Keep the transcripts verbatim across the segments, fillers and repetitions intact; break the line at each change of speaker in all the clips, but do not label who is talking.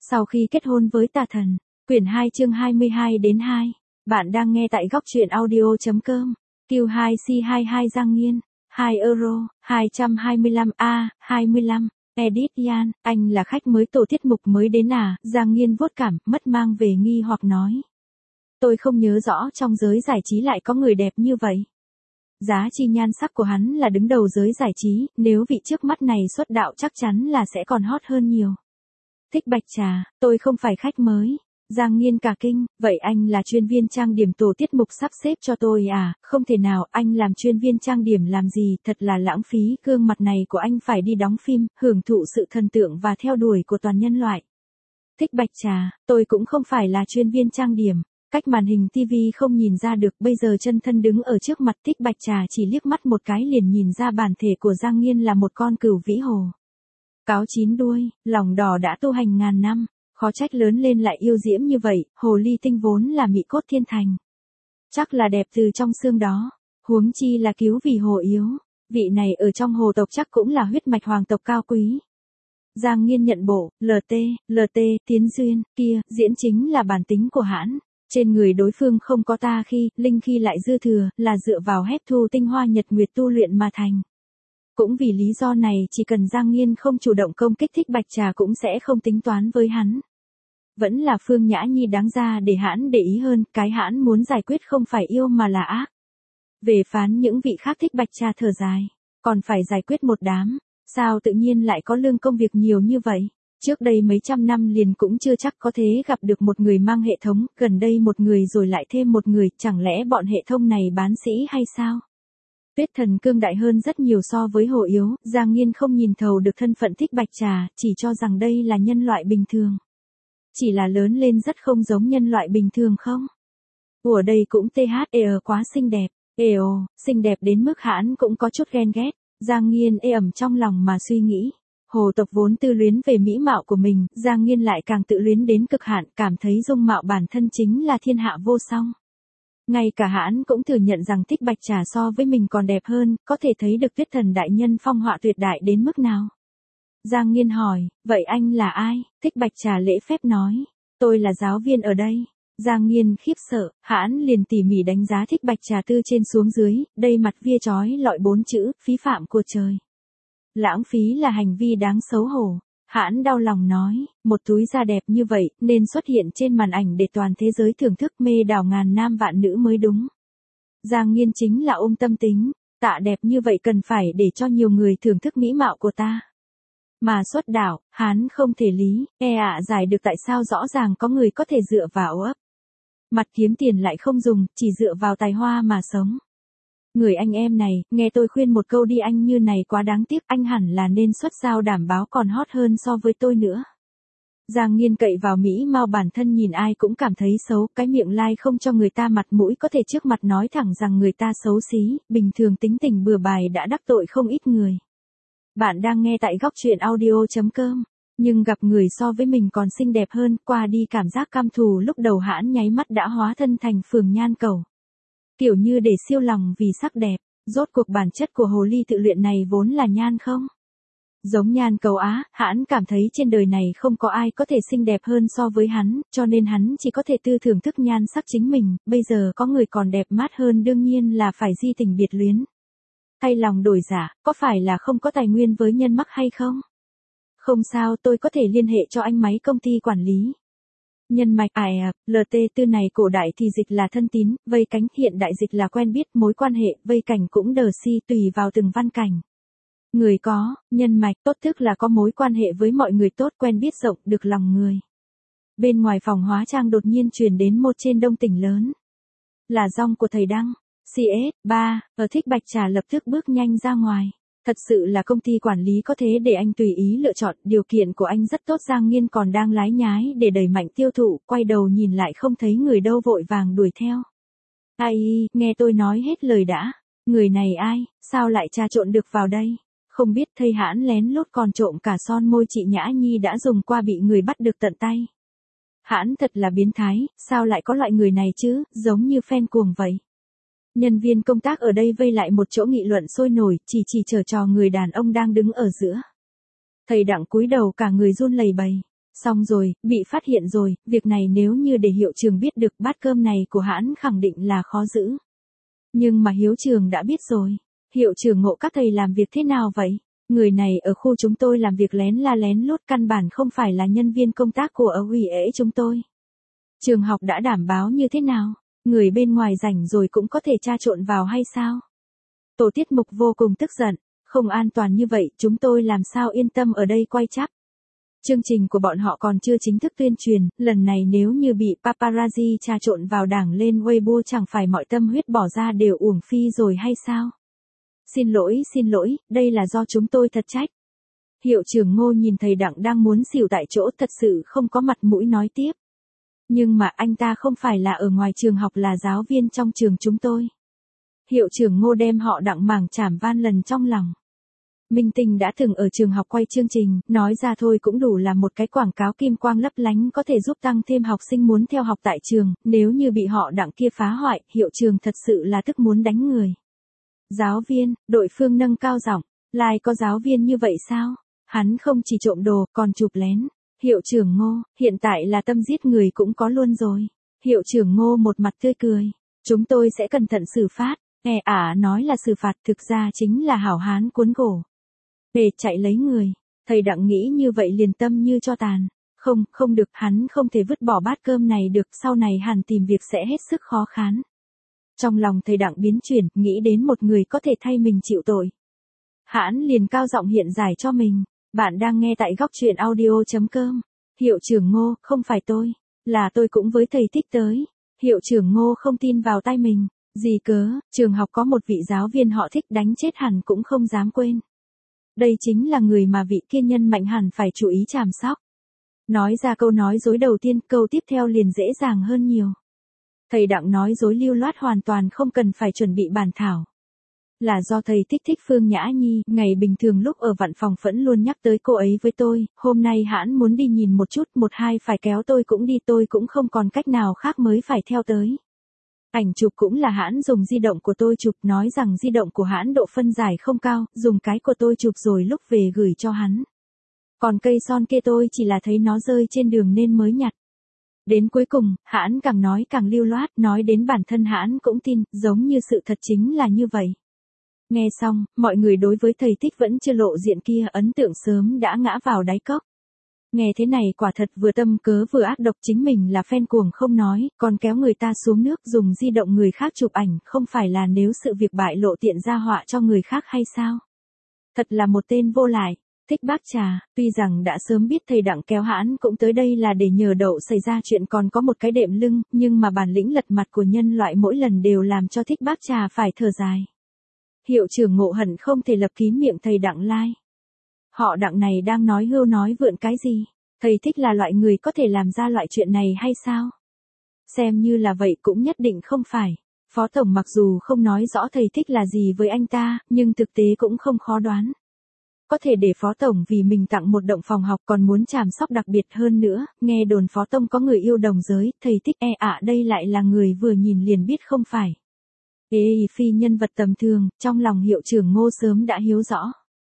Sau khi kết hôn với tà thần, quyển hai chương hai mươi hai đến hai. Bạn đang nghe tại góc truyện audio.com. Q hai C hai mươi hai Giang Nghiên, hai euro, hai trăm hai mươi lăm A, hai mươi lăm. Edit Yan, anh là khách mới tổ tiết mục mới đến à? Giang Nghiên vuốt cảm, mất mang về nghi hoặc nói. Tôi không nhớ rõ trong giới giải trí lại có người đẹp như vậy. Giá trị nhan sắc của hắn là đứng đầu giới giải trí, nếu vị trước mắt này xuất đạo chắc chắn là sẽ còn hot hơn nhiều. Thích Bạch Trà, tôi không phải khách mới. Giang Nghiên cả kinh, vậy anh là chuyên viên trang điểm tổ tiết mục sắp xếp cho tôi à? Không thể nào, anh làm chuyên viên trang điểm làm gì, thật là lãng phí, gương mặt này của anh phải đi đóng phim, hưởng thụ sự thần tượng và theo đuổi của toàn nhân loại. Thích Bạch Trà, tôi cũng không phải là chuyên viên trang điểm. Cách màn hình ti vi không nhìn ra được, bây giờ chân thân đứng ở trước mặt Thích Bạch Trà chỉ liếc mắt một cái liền nhìn ra bản thể của Giang Nghiên là một con cừu vĩ hồ. Cáo chín đuôi, lòng đỏ đã tu hành ngàn năm, khó trách lớn lên lại yêu diễm như vậy, hồ ly tinh vốn là mị cốt thiên thành. Chắc là đẹp từ trong xương đó, huống chi là cứu vì hồ yếu, vị này ở trong hồ tộc chắc cũng là huyết mạch hoàng tộc cao quý. Giang Nghiên nhận bộ, lờ tê, lờ tê, tiến duyên, kia, diễn chính là bản tính của hãn. Trên người đối phương không có ta khi, linh khi lại dư thừa, là dựa vào hép thu tinh hoa nhật nguyệt tu luyện mà thành. Cũng vì lý do này chỉ cần Giang Nghiên không chủ động công kích Thích Bạch Trà cũng sẽ không tính toán với hắn. Vẫn là Phương Nhã Nhi đáng ra để hãn để ý hơn, cái hãn muốn giải quyết không phải yêu mà là ác. Về phán những vị khác Thích Bạch Trà thở dài, còn phải giải quyết một đám, sao tự nhiên lại có lương công việc nhiều như vậy? Trước đây mấy trăm năm liền cũng chưa chắc có thế gặp được một người mang hệ thống, gần đây một người rồi lại thêm một người, chẳng lẽ bọn hệ thống này bán sĩ hay sao? Tuyết Thần cương đại hơn rất nhiều so với hồ yếu, Giang Nghiên không nhìn thấu được thân phận Thích Bạch Trà, chỉ cho rằng đây là nhân loại bình thường. Chỉ là lớn lên rất không giống nhân loại bình thường không? Ủa đây cũng tê hát e quá xinh đẹp, ê ồ, xinh đẹp đến mức hãn cũng có chút ghen ghét, Giang Nghiên ê ẩm trong lòng mà suy nghĩ. Hồ tộc vốn tư luyến về mỹ mạo của mình, Giang Nghiên lại càng tự luyến đến cực hạn, cảm thấy dung mạo bản thân chính là thiên hạ vô song. Ngay cả hãn cũng thừa nhận rằng Thích Bạch Trà so với mình còn đẹp hơn, có thể thấy được Tuyết Thần đại nhân phong họa tuyệt đại đến mức nào. Giang Nghiên hỏi, vậy anh là ai? Thích Bạch Trà lễ phép nói, tôi là giáo viên ở đây. Giang Nghiên khiếp sợ, hãn liền tỉ mỉ đánh giá Thích Bạch Trà từ trên xuống dưới, đây mặt vía chói lọi bốn chữ, phí phạm của trời. Lãng phí là hành vi đáng xấu hổ. Hãn đau lòng nói, một túi da đẹp như vậy, nên xuất hiện trên màn ảnh để toàn thế giới thưởng thức mê đảo ngàn nam vạn nữ mới đúng. Giang Nghiên chính là ôm tâm tính, tạ đẹp như vậy cần phải để cho nhiều người thưởng thức mỹ mạo của ta. Mà xuất đạo, hán không thể lý, e ạ giải được tại sao rõ ràng có người có thể dựa vào ấp. Mặt kiếm tiền lại không dùng, chỉ dựa vào tài hoa mà sống. Người anh em này, nghe tôi khuyên một câu đi, anh như này quá đáng tiếc, anh hẳn là nên xuất giao đảm báo còn hot hơn so với tôi nữa. Giang Nghiên cậy vào mỹ mạo bản thân nhìn ai cũng cảm thấy xấu, cái miệng lai like không cho người ta mặt mũi có thể trước mặt nói thẳng rằng người ta xấu xí, bình thường tính tình bừa bãi đã đắc tội không ít người. Bạn đang nghe tại góc truyện audio.com, nhưng gặp người so với mình còn xinh đẹp hơn, qua đi cảm giác cam thù lúc đầu hãn nháy mắt đã hóa thân thành phường nhan cầu. Kiểu như để siêu lòng vì sắc đẹp, rốt cuộc bản chất của hồ ly tự luyện này vốn là nhan không? Giống nhan cầu á, hãn cảm thấy trên đời này không có ai có thể xinh đẹp hơn so với hắn, cho nên hắn chỉ có thể tư thưởng thức nhan sắc chính mình, bây giờ có người còn đẹp mát hơn đương nhiên là phải di tình biệt luyến. Thay lòng đổi dạ, có phải là không có tài nguyên với nhân mắc hay không? Không sao, tôi có thể liên hệ cho anh máy công ty quản lý. Nhân mạch ải à, lờ tê tư này cổ đại thì dịch là thân tín, vây cánh hiện đại dịch là quen biết, mối quan hệ, vây cảnh cũng đờ si tùy vào từng văn cảnh. Người có, nhân mạch tốt thức là có mối quan hệ với mọi người tốt, quen biết rộng, được lòng người. Bên ngoài phòng hóa trang đột nhiên truyền đến một trên đông tỉnh lớn. Là dong của thầy Đăng, xê ét ba, ở Thích Bạch Trà lập tức bước nhanh ra ngoài. Thật sự là công ty quản lý có thế để anh tùy ý lựa chọn, điều kiện của anh rất tốt. Giang Nghiên còn đang lái nhái để đẩy mạnh tiêu thụ, quay đầu nhìn lại không thấy người đâu vội vàng đuổi theo. Ai, nghe tôi nói hết lời đã, người này ai, sao lại trà trộn được vào đây? Không biết thầy hãn lén lút còn trộm cả son môi chị Nhã Nhi đã dùng qua bị người bắt được tận tay. Hãn thật là biến thái, sao lại có loại người này chứ, giống như fan cuồng vậy. Nhân viên công tác ở đây vây lại một chỗ nghị luận sôi nổi, chỉ chỉ chở trò người đàn ông đang đứng ở giữa. Thầy Đặng cúi đầu cả người run lẩy bẩy. Xong rồi, bị phát hiện rồi, việc này nếu như để hiệu trưởng biết được bát cơm này của hãn khẳng định là khó giữ. Nhưng mà hiếu trường đã biết rồi. Hiệu trưởng ngộ các thầy làm việc thế nào vậy? Người này ở khu chúng tôi làm việc lén la lén lút căn bản không phải là nhân viên công tác của ở ủy ễ chúng tôi. Trường học đã đảm bảo như thế nào? Người bên ngoài rảnh rồi cũng có thể tra trộn vào hay sao? Tổ tiết mục vô cùng tức giận, không an toàn như vậy chúng tôi làm sao yên tâm ở đây quay chắp. Chương trình của bọn họ còn chưa chính thức tuyên truyền, lần này nếu như bị paparazzi tra trộn vào đảng lên Weibo chẳng phải mọi tâm huyết bỏ ra đều uổng phi rồi hay sao? Xin lỗi, xin lỗi, đây là do chúng tôi thật trách. Hiệu trưởng Ngô nhìn thầy Đặng đang muốn xỉu tại chỗ thật sự không có mặt mũi nói tiếp. Nhưng mà anh ta không phải là ở ngoài trường học là giáo viên trong trường chúng tôi. Hiệu trưởng Ngô đem họ Đặng mảng chảm van lần trong lòng. Minh Tinh đã từng ở trường học quay chương trình, nói ra thôi cũng đủ là một cái quảng cáo kim quang lấp lánh có thể giúp tăng thêm học sinh muốn theo học tại trường, nếu như bị họ Đặng kia phá hoại, hiệu trường thật sự là tức muốn đánh người. Giáo viên, đội phương nâng cao giọng, lai có giáo viên như vậy sao? Hắn không chỉ trộm đồ, còn chụp lén. Hiệu trưởng Ngô, hiện tại là tâm giết người cũng có luôn rồi. Hiệu trưởng Ngô một mặt tươi cười. Chúng tôi sẽ cẩn thận xử phạt. E ả nói là xử phạt thực ra chính là hảo hán cuốn gỗ. Để chạy lấy người. Thầy Đặng nghĩ như vậy liền tâm như cho tàn. Không, không được, hắn không thể vứt bỏ bát cơm này được, sau này hẳn tìm việc sẽ hết sức khó khăn. Trong lòng thầy Đặng biến chuyển, nghĩ đến một người có thể thay mình chịu tội. Hãn liền cao giọng hiện giải cho mình. Bạn đang nghe tại góc truyện audio chấm com. Hiệu trưởng Ngô, không phải tôi. Là tôi cũng với thầy thích tới. Hiệu trưởng Ngô không tin vào tay mình. Gì cớ, trường học có một vị giáo viên họ thích đánh chết hẳn cũng không dám quên. Đây chính là người mà vị kiên nhân mạnh hẳn phải chú ý chăm sóc. Nói ra câu nói dối đầu tiên, câu tiếp theo liền dễ dàng hơn nhiều. Thầy Đặng nói dối lưu loát hoàn toàn không cần phải chuẩn bị bản thảo. Là do thầy thích thích Phương Nhã Nhi, ngày bình thường lúc ở văn phòng vẫn luôn nhắc tới cô ấy với tôi, hôm nay hãn muốn đi nhìn một chút, một hai phải kéo tôi cũng đi, tôi cũng không còn cách nào khác mới phải theo tới. Ảnh chụp cũng là hãn dùng di động của tôi chụp, nói rằng di động của hãn độ phân giải không cao, dùng cái của tôi chụp rồi lúc về gửi cho hắn. Còn cây son kia tôi chỉ là thấy nó rơi trên đường nên mới nhặt. Đến cuối cùng, hãn càng nói càng lưu loát, nói đến bản thân hãn cũng tin, giống như sự thật chính là như vậy. Nghe xong, mọi người đối với thầy thích vẫn chưa lộ diện kia ấn tượng sớm đã ngã vào đáy cốc. Nghe thế này quả thật vừa tâm cớ vừa ác độc, chính mình là fan cuồng không nói, còn kéo người ta xuống nước dùng di động người khác chụp ảnh, không phải là nếu sự việc bại lộ tiện ra họa cho người khác hay sao? Thật là một tên vô lại. Thích Bác Trà, tuy rằng đã sớm biết thầy Đặng kéo hãn cũng tới đây là để nhờ đậu xảy ra chuyện còn có một cái đệm lưng, nhưng mà bản lĩnh lật mặt của nhân loại mỗi lần đều làm cho Thích Bác Trà phải thở dài. Hiệu trưởng Ngộ hận không thể lập kín miệng thầy Đặng lai. Họ Đặng này đang nói hưu nói vượn cái gì? Thầy thích là loại người có thể làm ra loại chuyện này hay sao? Xem như là vậy cũng nhất định không phải. Phó Tổng mặc dù không nói rõ thầy thích là gì với anh ta, nhưng thực tế cũng không khó đoán. Có thể để Phó Tổng vì mình tặng một động phòng học còn muốn chăm sóc đặc biệt hơn nữa, nghe đồn Phó Tổng có người yêu đồng giới, thầy thích e ạ đây lại là người vừa nhìn liền biết không phải. Ê phi nhân vật tầm thường, trong lòng hiệu trưởng Ngô sớm đã hiếu rõ.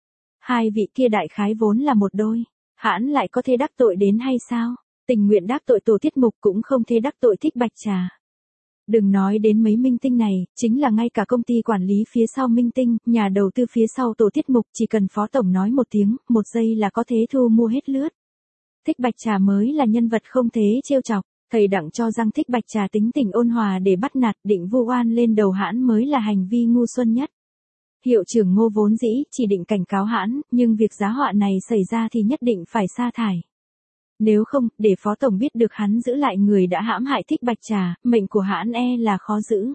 Hai vị kia đại khái vốn là một đôi, hãn lại có thể đắc tội đến hay sao? Tình nguyện đắc tội tổ tiết mục cũng không thể đắc tội Thích Bạch Trà. Đừng nói đến mấy minh tinh này, chính là ngay cả công ty quản lý phía sau minh tinh, nhà đầu tư phía sau tổ tiết mục chỉ cần Phó Tổng nói một tiếng, một giây là có thể thu mua hết lướt. Thích Bạch Trà mới là nhân vật không thế trêu chọc, thầy Đặng cho rằng Thích Bạch Trà tính tình ôn hòa để bắt nạt định vu oan lên đầu hãn mới là hành vi ngu xuân nhất. Hiệu trưởng Ngô vốn dĩ chỉ định cảnh cáo hãn, nhưng việc giá họa này xảy ra thì nhất định phải sa thải. Nếu không, để Phó Tổng biết được hắn giữ lại người đã hãm hại Thích Bạch Trà, mệnh của hãn e là khó giữ.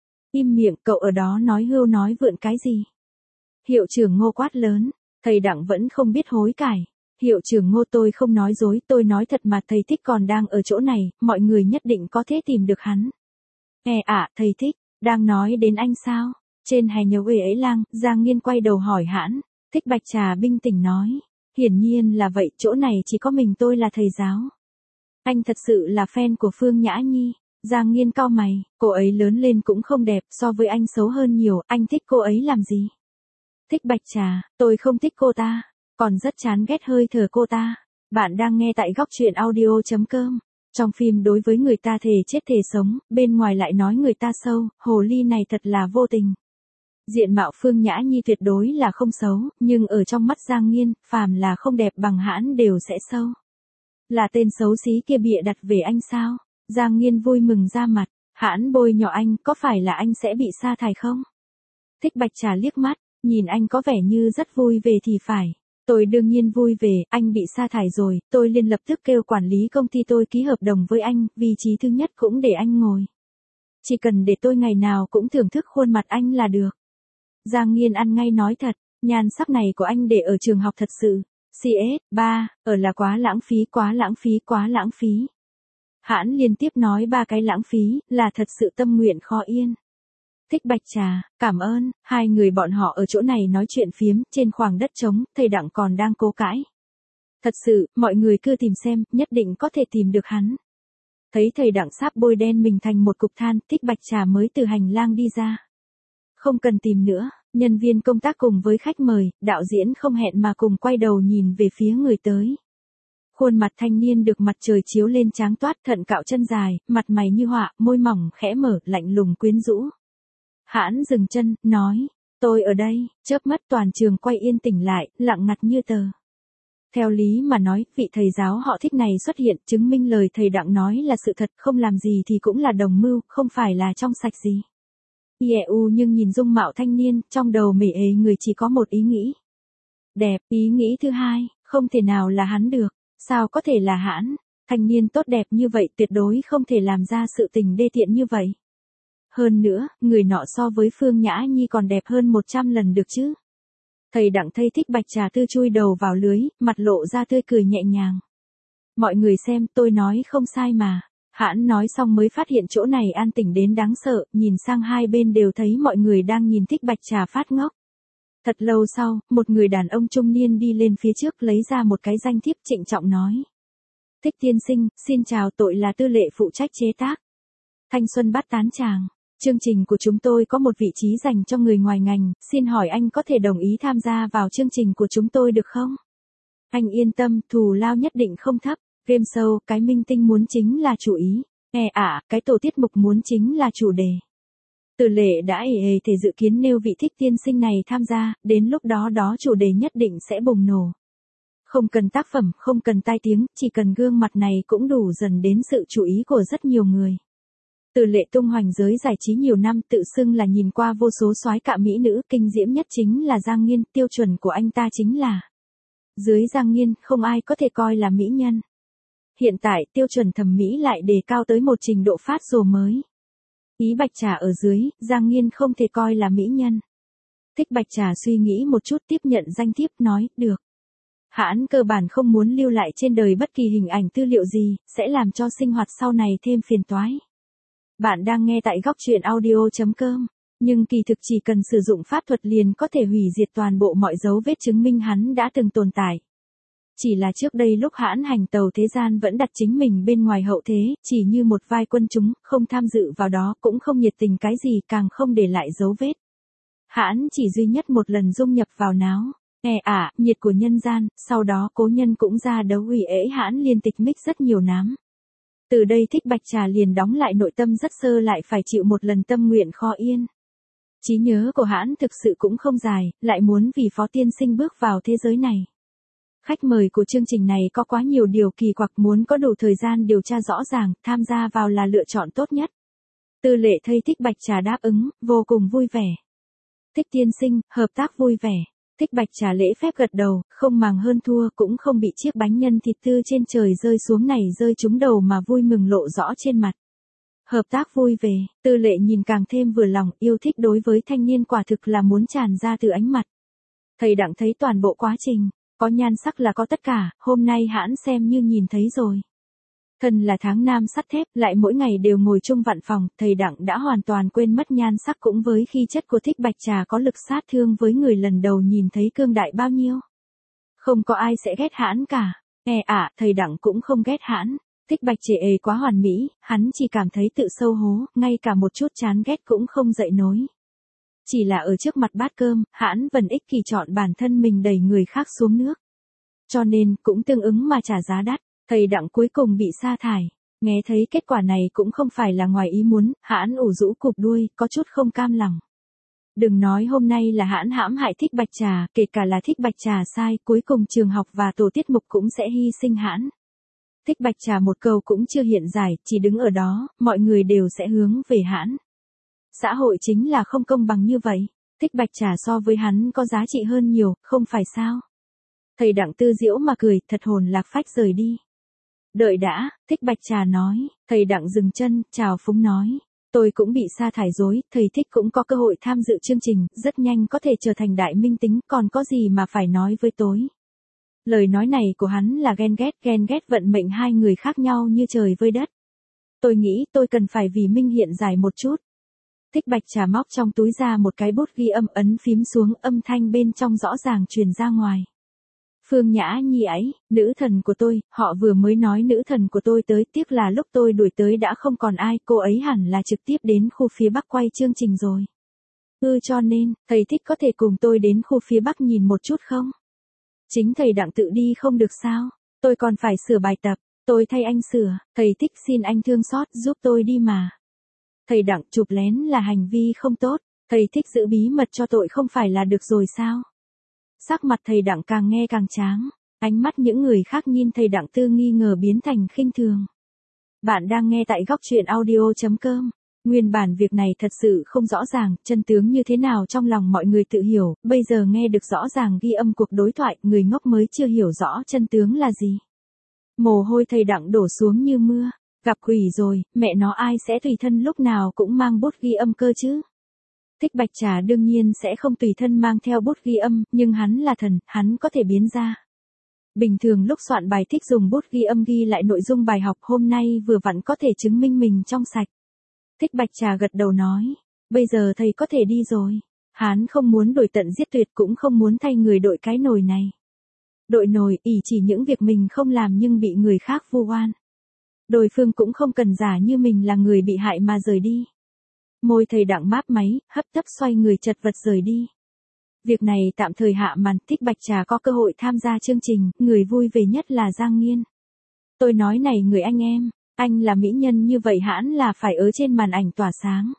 Im miệng, cậu ở đó nói hưu nói vượn cái gì? Hiệu trưởng Ngô quát lớn, thầy Đặng vẫn không biết hối cải. Hiệu trưởng Ngô tôi không nói dối, tôi nói thật mà thầy thích còn đang ở chỗ này, mọi người nhất định có thể tìm được hắn. E ạ, à, thầy thích, đang nói đến anh sao? Trên hè nhớ uể ấy lang, Giang Nghiên quay đầu hỏi hãn, Thích Bạch Trà bình tĩnh nói. Hiển nhiên là vậy, chỗ này chỉ có mình tôi là thầy giáo. Anh thật sự là fan của Phương Nhã Nhi. Giang Nghiên cau mày, cô ấy lớn lên cũng không đẹp, so với anh xấu hơn nhiều, anh thích cô ấy làm gì? Thích Bạch Trà, tôi không thích cô ta, còn rất chán ghét hơi thở cô ta. Bạn đang nghe tại góc truyện audio chấm com. Trong phim đối với người ta thề chết thề sống, bên ngoài lại nói người ta sâu, hồ ly này thật là vô tình. Diện mạo Phương Nhã Nhi tuyệt đối là không xấu, nhưng ở trong mắt Giang Nghiên, phàm là không đẹp bằng hãn đều sẽ sâu. Là tên xấu xí kia bịa đặt về anh sao? Giang Nghiên vui mừng ra mặt, hãn bôi nhọ anh, có phải là anh sẽ bị sa thải không? Thích Bạch Trà liếc mắt, nhìn anh có vẻ như rất vui về thì phải. Tôi đương nhiên vui về, anh bị sa thải rồi, tôi liền lập tức kêu quản lý công ty tôi ký hợp đồng với anh, vị trí thứ nhất cũng để anh ngồi. Chỉ cần để tôi ngày nào cũng thưởng thức khuôn mặt anh là được. Giang Nghiên ăn ngay nói thật, nhan sắc này của anh để ở trường học thật sự. xê ét ba, ở là quá lãng phí, quá lãng phí, quá lãng phí. Hãn liên tiếp nói ba cái lãng phí, là thật sự tâm nguyện khó yên. Thích Bạch Trà, cảm ơn, hai người bọn họ ở chỗ này nói chuyện phiếm, trên khoảng đất trống, thầy Đặng còn đang cố cãi. Thật sự, mọi người cứ tìm xem, nhất định có thể tìm được hắn. Thấy thầy Đặng sắp bôi đen mình thành một cục than, Thích Bạch Trà mới từ hành lang đi ra. Không cần tìm nữa, nhân viên công tác cùng với khách mời, đạo diễn không hẹn mà cùng quay đầu nhìn về phía người tới. Khuôn mặt thanh niên được mặt trời chiếu lên tráng toát, thận cạo chân dài, mặt mày như họa, môi mỏng khẽ mở, lạnh lùng quyến rũ. Hãn dừng chân, nói, tôi ở đây, chớp mắt toàn trường quay yên tĩnh lại, lặng ngắt như tờ. Theo lý mà nói, vị thầy giáo họ Thích này xuất hiện, chứng minh lời thầy Đặng nói là sự thật, không làm gì thì cũng là đồng mưu, không phải là trong sạch gì. Ieu nhưng nhìn dung mạo thanh niên, trong đầu mể ế người chỉ có một ý nghĩ. Đẹp, ý nghĩ thứ hai, không thể nào là hắn được, sao có thể là hãn, thanh niên tốt đẹp như vậy tuyệt đối không thể làm ra sự tình đê tiện như vậy. Hơn nữa, người nọ so với Phương Nhã Nhi còn đẹp hơn một trăm lần được chứ. Thầy Đặng thấy Thích Bạch Trà tư chui đầu vào lưới, mặt lộ ra tươi cười nhẹ nhàng. Mọi người xem, tôi nói không sai mà. Hãn nói xong mới phát hiện chỗ này an tĩnh đến đáng sợ, nhìn sang hai bên đều thấy mọi người đang nhìn Thích Bạch Trà phát ngốc. Thật lâu sau, một người đàn ông trung niên đi lên phía trước lấy ra một cái danh thiếp trịnh trọng nói. Thích tiên sinh, xin chào, tội là tư lệ phụ trách chế tác. Thanh xuân bát tán tràng. Chương trình của chúng tôi có một vị trí dành cho người ngoài ngành, xin hỏi anh có thể đồng ý tham gia vào chương trình của chúng tôi được không? Anh yên tâm, thù lao nhất định không thấp. Game show, cái minh tinh muốn chính là chủ ý. E ạ, à, cái tổ tiết mục muốn chính là chủ đề. Từ lệ đã ề ề thể dự kiến nêu vị Thích tiên sinh này tham gia, đến lúc đó đó chủ đề nhất định sẽ bùng nổ. Không cần tác phẩm, không cần tai tiếng, chỉ cần gương mặt này cũng đủ dần đến sự chú ý của rất nhiều người. Từ lệ tung hoành giới giải trí nhiều năm, tự xưng là nhìn qua vô số soái cạ mỹ nữ, kinh diễm nhất chính là Giang Nghiên, tiêu chuẩn của anh ta chính là. Dưới Giang Nghiên, không ai có thể coi là mỹ nhân. Hiện tại, tiêu chuẩn thẩm mỹ lại đề cao tới một trình độ phát rồ mới. Ý Bạch Trà ở dưới, Giang Nghiên không thể coi là mỹ nhân. Thích Bạch Trà suy nghĩ một chút tiếp nhận danh thiếp, nói, được. Hãn cơ bản không muốn lưu lại trên đời bất kỳ hình ảnh tư liệu gì, sẽ làm cho sinh hoạt sau này thêm phiền toái. Bạn đang nghe tại góc truyện audio chấm com, nhưng kỳ thực chỉ cần sử dụng pháp thuật liền có thể hủy diệt toàn bộ mọi dấu vết chứng minh hắn đã từng tồn tại. Chỉ là trước đây lúc hãn hành tàu thế gian vẫn đặt chính mình bên ngoài hậu thế, chỉ như một vai quân chúng, không tham dự vào đó, cũng không nhiệt tình cái gì, càng không để lại dấu vết. Hãn chỉ duy nhất một lần dung nhập vào náo, e ả, à, nhiệt của nhân gian, sau đó cố nhân cũng ra đấu ủy ễ hãn liên tịch mích rất nhiều nám. Từ đây Thích Bạch Trà liền đóng lại nội tâm rất sơ lại phải chịu một lần tâm nguyện khó yên. Trí nhớ của hãn thực sự cũng không dài, lại muốn vì Phó tiên sinh bước vào thế giới này. Khách mời của chương trình này có quá nhiều điều kỳ quặc, muốn có đủ thời gian điều tra rõ ràng, tham gia vào là lựa chọn tốt nhất. Tư lệ thấy Thích Bạch Trà đáp ứng, vô cùng vui vẻ. Thích tiên sinh, hợp tác vui vẻ. Thích Bạch Trà lễ phép gật đầu, không màng hơn thua, cũng không bị chiếc bánh nhân thịt tư trên trời rơi xuống này rơi trúng đầu mà vui mừng lộ rõ trên mặt. Hợp tác vui vẻ, Tư lệ nhìn càng thêm vừa lòng, yêu thích đối với thanh niên quả thực là muốn tràn ra từ ánh mặt. Thầy Đặng thấy toàn bộ quá trình, có nhan sắc là có tất cả, hôm nay hãn xem như nhìn thấy rồi. Thần là tháng nam sắt thép, lại mỗi ngày đều ngồi chung vạn phòng, thầy Đặng đã hoàn toàn quên mất nhan sắc cũng với khí chất của Thích Bạch Trà có lực sát thương với người lần đầu nhìn thấy cương đại bao nhiêu. Không có ai sẽ ghét hãn cả. E ạ, à, thầy Đặng cũng không ghét hãn. Thích Bạch Trà ề quá hoàn mỹ, hắn chỉ cảm thấy tự sâu hố, ngay cả một chút chán ghét cũng không dậy nối. Chỉ là ở trước mặt bát cơm, hãn vẫn ích kỷ chọn bản thân mình đẩy người khác xuống nước. Cho nên, cũng tương ứng mà trả giá đắt. Thầy Đặng cuối cùng bị sa thải. Nghe thấy kết quả này cũng không phải là ngoài ý muốn, Hãn ủ rũ cụp đuôi, có chút không cam lòng. Đừng nói hôm nay là Hãn hãm hại Thích Bạch Trà, kể cả là Thích Bạch Trà sai, cuối cùng trường học và tổ tiết mục cũng sẽ hy sinh Hãn. Thích Bạch Trà một câu cũng chưa hiện giải, chỉ đứng ở đó, mọi người đều sẽ hướng về Hãn. Xã hội chính là không công bằng như vậy. Thích Bạch Trà so với hắn có giá trị hơn nhiều, không phải sao? Thầy Đặng Tư Diễu mà cười, thật hồn lạc phách rời đi. Đợi đã, Thích Bạch Trà nói, thầy Đặng dừng chân, chào phúng nói. Tôi cũng bị sa thải rồi, thầy Thích cũng có cơ hội tham dự chương trình, rất nhanh có thể trở thành đại minh tính, còn có gì mà phải nói với tôi. Lời nói này của hắn là ghen ghét, ghen ghét vận mệnh hai người khác nhau như trời với đất. Tôi nghĩ tôi cần phải vì Minh hiện giải một chút. Thích Bạch Trà móc trong túi ra một cái bút ghi âm, ấn phím xuống, âm thanh bên trong rõ ràng truyền ra ngoài. Phương Nhã Nhi ấy, nữ thần của tôi, họ vừa mới nói nữ thần của tôi tới, tiếc là lúc tôi đuổi tới đã không còn ai, cô ấy hẳn là trực tiếp đến khu phía Bắc quay chương trình rồi. Ừ, cho nên, thầy Thích có thể cùng tôi đến khu phía Bắc nhìn một chút không? Chính thầy Đặng tự đi không được sao? Tôi còn phải sửa bài tập, tôi thay anh sửa, thầy Thích xin anh thương xót giúp tôi đi mà. Thầy Đặng chụp lén là hành vi không tốt, thầy Thích giữ bí mật cho tội không phải là được rồi sao? Sắc mặt thầy Đặng càng nghe càng tráng, ánh mắt những người khác nhìn thầy Đặng Tư nghi ngờ biến thành khinh thường. Bạn đang nghe tại góc truyện audio chấm com. Nguyên bản việc này thật sự không rõ ràng, chân tướng như thế nào trong lòng mọi người tự hiểu, bây giờ nghe được rõ ràng ghi âm cuộc đối thoại, người ngốc mới chưa hiểu rõ chân tướng là gì. Mồ hôi thầy Đặng đổ xuống như mưa, gặp quỷ rồi, mẹ nó ai sẽ tùy thân lúc nào cũng mang bút ghi âm cơ chứ. Thích Bạch Trà đương nhiên sẽ không tùy thân mang theo bút ghi âm, nhưng hắn là thần, hắn có thể biến ra. Bình thường lúc soạn bài thích dùng bút ghi âm ghi lại nội dung bài học, hôm nay vừa vặn có thể chứng minh mình trong sạch. Thích Bạch Trà gật đầu nói, bây giờ thầy có thể đi rồi. Hắn không muốn đổi tận giết tuyệt, cũng không muốn thay người đội cái nồi này. Đội nồi, ỷ chỉ những việc mình không làm nhưng bị người khác vu oan. Đối phương cũng không cần giả như mình là người bị hại mà rời đi. Môi thầy Đặng máp máy, hấp tấp xoay người chật vật rời đi. Việc này tạm thời hạ màn, Thích Bạch Trà có cơ hội tham gia chương trình, người vui về nhất là Giang Nghiên. Tôi nói này người anh em, anh là mỹ nhân như vậy hãn là phải ở trên màn ảnh tỏa sáng.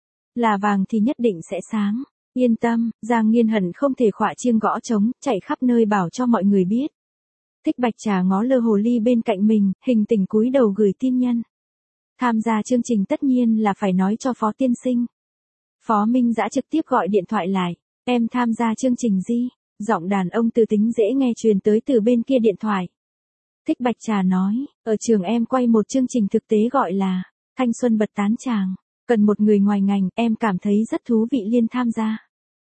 Là vàng thì nhất định sẽ sáng. Yên tâm, Giang Nghiên hận không thể khỏa chiêng gõ trống, chạy khắp nơi bảo cho mọi người biết. Thích Bạch Trà ngó lơ hồ ly bên cạnh mình, hình tình cúi đầu gửi tin nhân. Tham gia chương trình tất nhiên là phải nói cho Phó tiên sinh. Phó Minh Dã trực tiếp gọi điện thoại lại, em tham gia chương trình gì? Giọng đàn ông từ tính dễ nghe truyền tới từ bên kia điện thoại. Thích Bạch Trà nói, ở trường em quay một chương trình thực tế gọi là Thanh Xuân Bật Tán Tràng, cần một người ngoài ngành, em cảm thấy rất thú vị liên tham gia.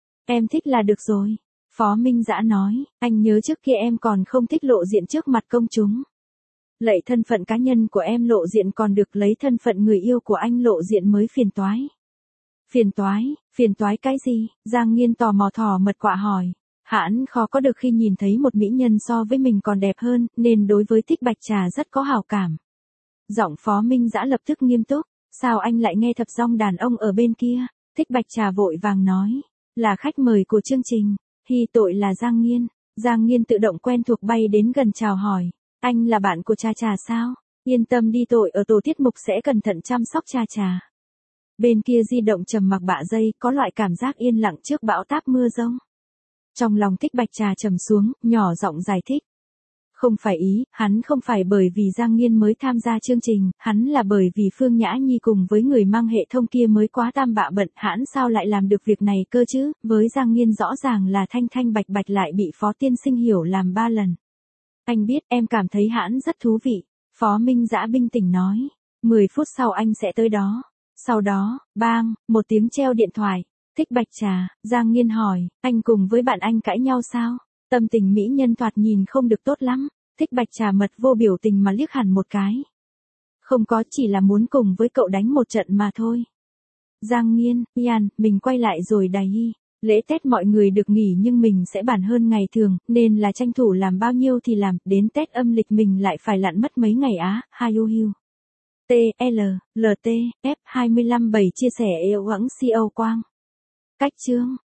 Em thích là được rồi. Phó Minh Dã nói, anh nhớ trước kia em còn không thích lộ diện trước mặt công chúng. Lạy thân phận cá nhân của em lộ diện còn được, lấy thân phận người yêu của anh lộ diện mới phiền toái. Phiền toái, phiền toái cái gì? Giang Nghiên tò mò thò mật quạ hỏi. Hãn khó có được khi nhìn thấy một mỹ nhân so với mình còn đẹp hơn, nên đối với Thích Bạch Trà rất có hảo cảm. Giọng Phó Minh Dã lập tức nghiêm túc, sao anh lại nghe thập dong đàn ông ở bên kia? Thích Bạch Trà vội vàng nói, là khách mời của chương trình, hi tội là Giang Nghiên. Giang Nghiên tự động quen thuộc bay đến gần chào hỏi, anh là bạn của Trà Trà sao? Yên tâm đi, tội ở tổ tiết mục sẽ cẩn thận chăm sóc Trà Trà. Bên kia di động trầm mặc bạ dây, có loại cảm giác yên lặng trước bão táp mưa rông. Trong lòng Thích Bạch Trà trầm xuống, nhỏ giọng giải thích. Không phải ý, hắn không phải bởi vì Giang Nghiên mới tham gia chương trình, hắn là bởi vì Phương Nhã Nhi cùng với người mang hệ thông kia mới quá tam bạ bận, hắn sao lại làm được việc này cơ chứ, với Giang Nghiên rõ ràng là thanh thanh bạch bạch lại bị Phó tiên sinh hiểu làm ba lần. Anh biết, em cảm thấy hắn rất thú vị, Phó Minh Dã bình tĩnh nói, mười phút sau anh sẽ tới đó. Sau đó, bang, một tiếng treo điện thoại. Thích Bạch Trà, Giang Nghiên hỏi, anh cùng với bạn anh cãi nhau sao? Tâm tình mỹ nhân thoạt nhìn không được tốt lắm. Thích Bạch Trà mật vô biểu tình mà liếc hẳn một cái. Không có, chỉ là muốn cùng với cậu đánh một trận mà thôi. Giang Nghiên, Yan, mình quay lại rồi đài hi. Lễ Tết mọi người được nghỉ nhưng mình sẽ bản hơn ngày thường, nên là tranh thủ làm bao nhiêu thì làm, đến Tết âm lịch mình lại phải lặn mất mấy ngày á, ha yu hu. T L L T F hai mươi lăm bảy chia sẻ yêu ẵng xê o Quang. Cách chương